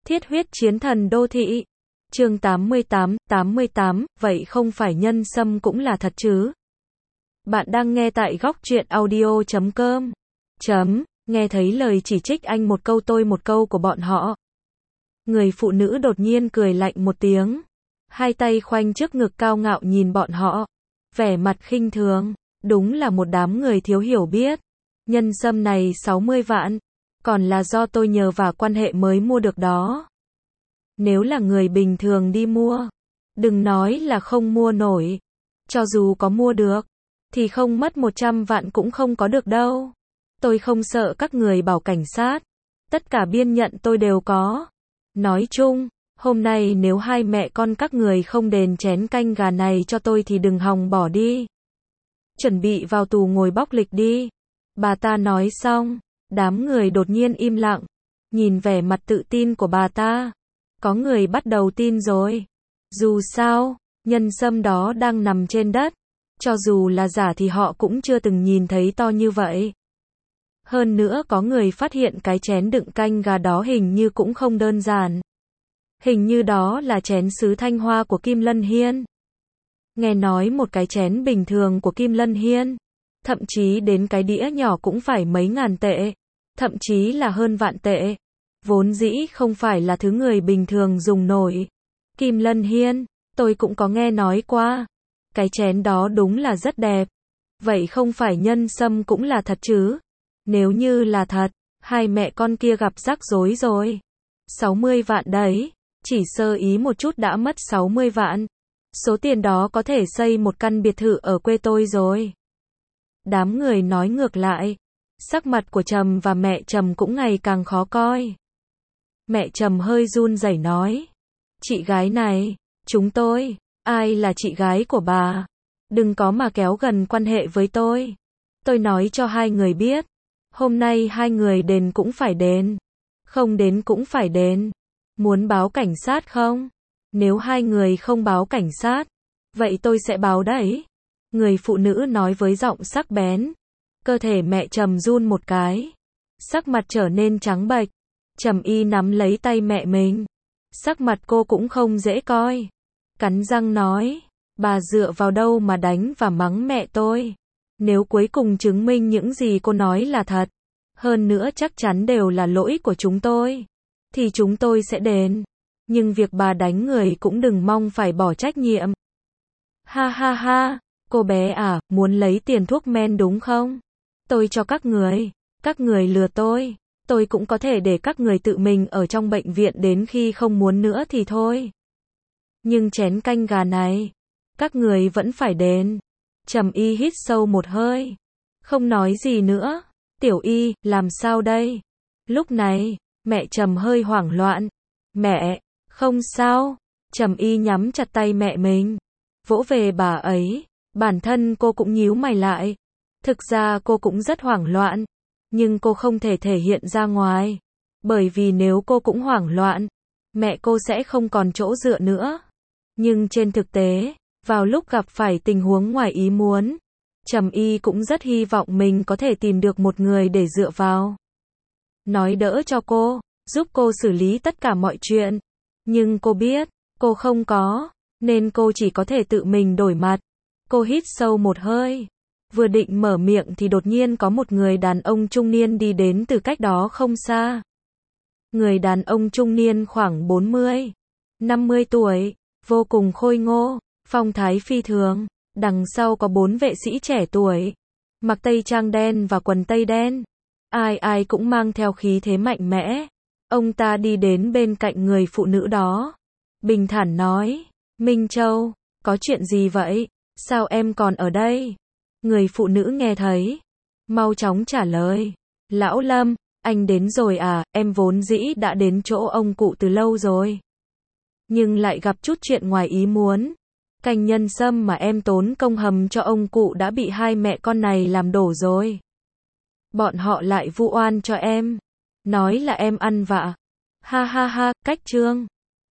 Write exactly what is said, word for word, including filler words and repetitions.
Thiết huyết chiến thần đô thị. Chương tám mươi tám, tám mươi tám, vậy không phải nhân sâm cũng là thật chứ? Bạn đang nghe tại góc truyện audio chấm com. Chấm, nghe thấy lời chỉ trích anh một câu tôi một câu của bọn họ. Người phụ nữ đột nhiên cười lạnh một tiếng. Hai tay khoanh trước ngực cao ngạo nhìn bọn họ. Vẻ mặt khinh thường. Đúng là một đám người thiếu hiểu biết. Nhân sâm này sáu mươi vạn. Còn là do tôi nhờ vào quan hệ mới mua được đó. Nếu là người bình thường đi mua, đừng nói là không mua nổi. Cho dù có mua được, thì không mất một trăm vạn cũng không có được đâu. Tôi không sợ các người bảo cảnh sát. Tất cả biên nhận tôi đều có. Nói chung, hôm nay nếu hai mẹ con các người không đền chén canh gà này cho tôi thì đừng hòng bỏ đi. Chuẩn bị vào tù ngồi bóc lịch đi. Bà ta nói xong, đám người đột nhiên im lặng. Nhìn vẻ mặt tự tin của bà ta, có người bắt đầu tin rồi. Dù sao, nhân sâm đó đang nằm trên đất. Cho dù là giả thì họ cũng chưa từng nhìn thấy to như vậy. Hơn nữa có người phát hiện cái chén đựng canh gà đó hình như cũng không đơn giản. Hình như đó là chén sứ Thanh Hoa của Kim Lân Hiên. Nghe nói một cái chén bình thường của Kim Lân Hiên, thậm chí đến cái đĩa nhỏ cũng phải mấy ngàn tệ, thậm chí là hơn vạn tệ. Vốn dĩ không phải là thứ người bình thường dùng nổi. Kim Lân Hiên, tôi cũng có nghe nói qua. Cái chén đó đúng là rất đẹp. Vậy không phải nhân sâm cũng là thật chứ? Nếu như là thật, hai mẹ con kia gặp rắc rối rồi. sáu mươi vạn đấy. Chỉ sơ ý một chút đã mất sáu mươi vạn. Số tiền đó có thể xây một căn biệt thự ở quê tôi rồi. Đám người nói ngược lại. Sắc mặt của Trầm và mẹ Trầm cũng ngày càng khó coi. Mẹ Trầm hơi run rẩy nói. Chị gái này, chúng tôi, ai là chị gái của bà? Đừng có mà kéo gần quan hệ với tôi. Tôi nói cho hai người biết. Hôm nay hai người đền cũng phải đền. Không đến cũng phải đền. Muốn báo cảnh sát không? Nếu hai người không báo cảnh sát, vậy tôi sẽ báo đấy. Người phụ nữ nói với giọng sắc bén. Cơ thể mẹ Trầm run một cái. Sắc mặt trở nên trắng bệch. Trầm Y nắm lấy tay mẹ mình. Sắc mặt cô cũng không dễ coi. Cắn răng nói. Bà dựa vào đâu mà đánh và mắng mẹ tôi? Nếu cuối cùng chứng minh những gì cô nói là thật, hơn nữa chắc chắn đều là lỗi của chúng tôi, thì chúng tôi sẽ đền. Nhưng việc bà đánh người cũng đừng mong phải bỏ trách nhiệm. Ha ha ha, cô bé à, muốn lấy tiền thuốc men đúng không? Tôi cho các người. Các người lừa tôi. Tôi cũng có thể để các người tự mình ở trong bệnh viện đến khi không muốn nữa thì thôi. Nhưng chén canh gà này, các người vẫn phải đền. Trầm Y hít sâu một hơi. Không nói gì nữa. Tiểu Y, làm sao đây? Lúc này, mẹ Trầm hơi hoảng loạn. Mẹ, không sao. Trầm Y nhắm chặt tay mẹ mình. Vỗ về bà ấy. Bản thân cô cũng nhíu mày lại. Thực ra cô cũng rất hoảng loạn. Nhưng cô không thể thể hiện ra ngoài. Bởi vì nếu cô cũng hoảng loạn, mẹ cô sẽ không còn chỗ dựa nữa. Nhưng trên thực tế, vào lúc gặp phải tình huống ngoài ý muốn, Trầm Y cũng rất hy vọng mình có thể tìm được một người để dựa vào. Nói đỡ cho cô, giúp cô xử lý tất cả mọi chuyện. Nhưng cô biết, cô không có, nên cô chỉ có thể tự mình đổi mặt. Cô hít sâu một hơi. Vừa định mở miệng thì đột nhiên có một người đàn ông trung niên đi đến từ cách đó không xa. Người đàn ông trung niên khoảng bốn mươi, năm mươi tuổi, vô cùng khôi ngô, phong thái phi thường. Đằng sau có bốn vệ sĩ trẻ tuổi, mặc tây trang đen và quần tây đen. Ai ai cũng mang theo khí thế mạnh mẽ. Ông ta đi đến bên cạnh người phụ nữ đó. Bình thản nói, Minh Châu, có chuyện gì vậy? Sao em còn ở đây? Người phụ nữ nghe thấy, mau chóng trả lời. Lão Lâm, anh đến rồi à? Em vốn dĩ đã đến chỗ ông cụ từ lâu rồi. Nhưng lại gặp chút chuyện ngoài ý muốn. Canh nhân sâm mà em tốn công hầm cho ông cụ đã bị hai mẹ con này làm đổ rồi. Bọn họ lại vu oan cho em. Nói là em ăn vạ. Ha ha ha, cách trương.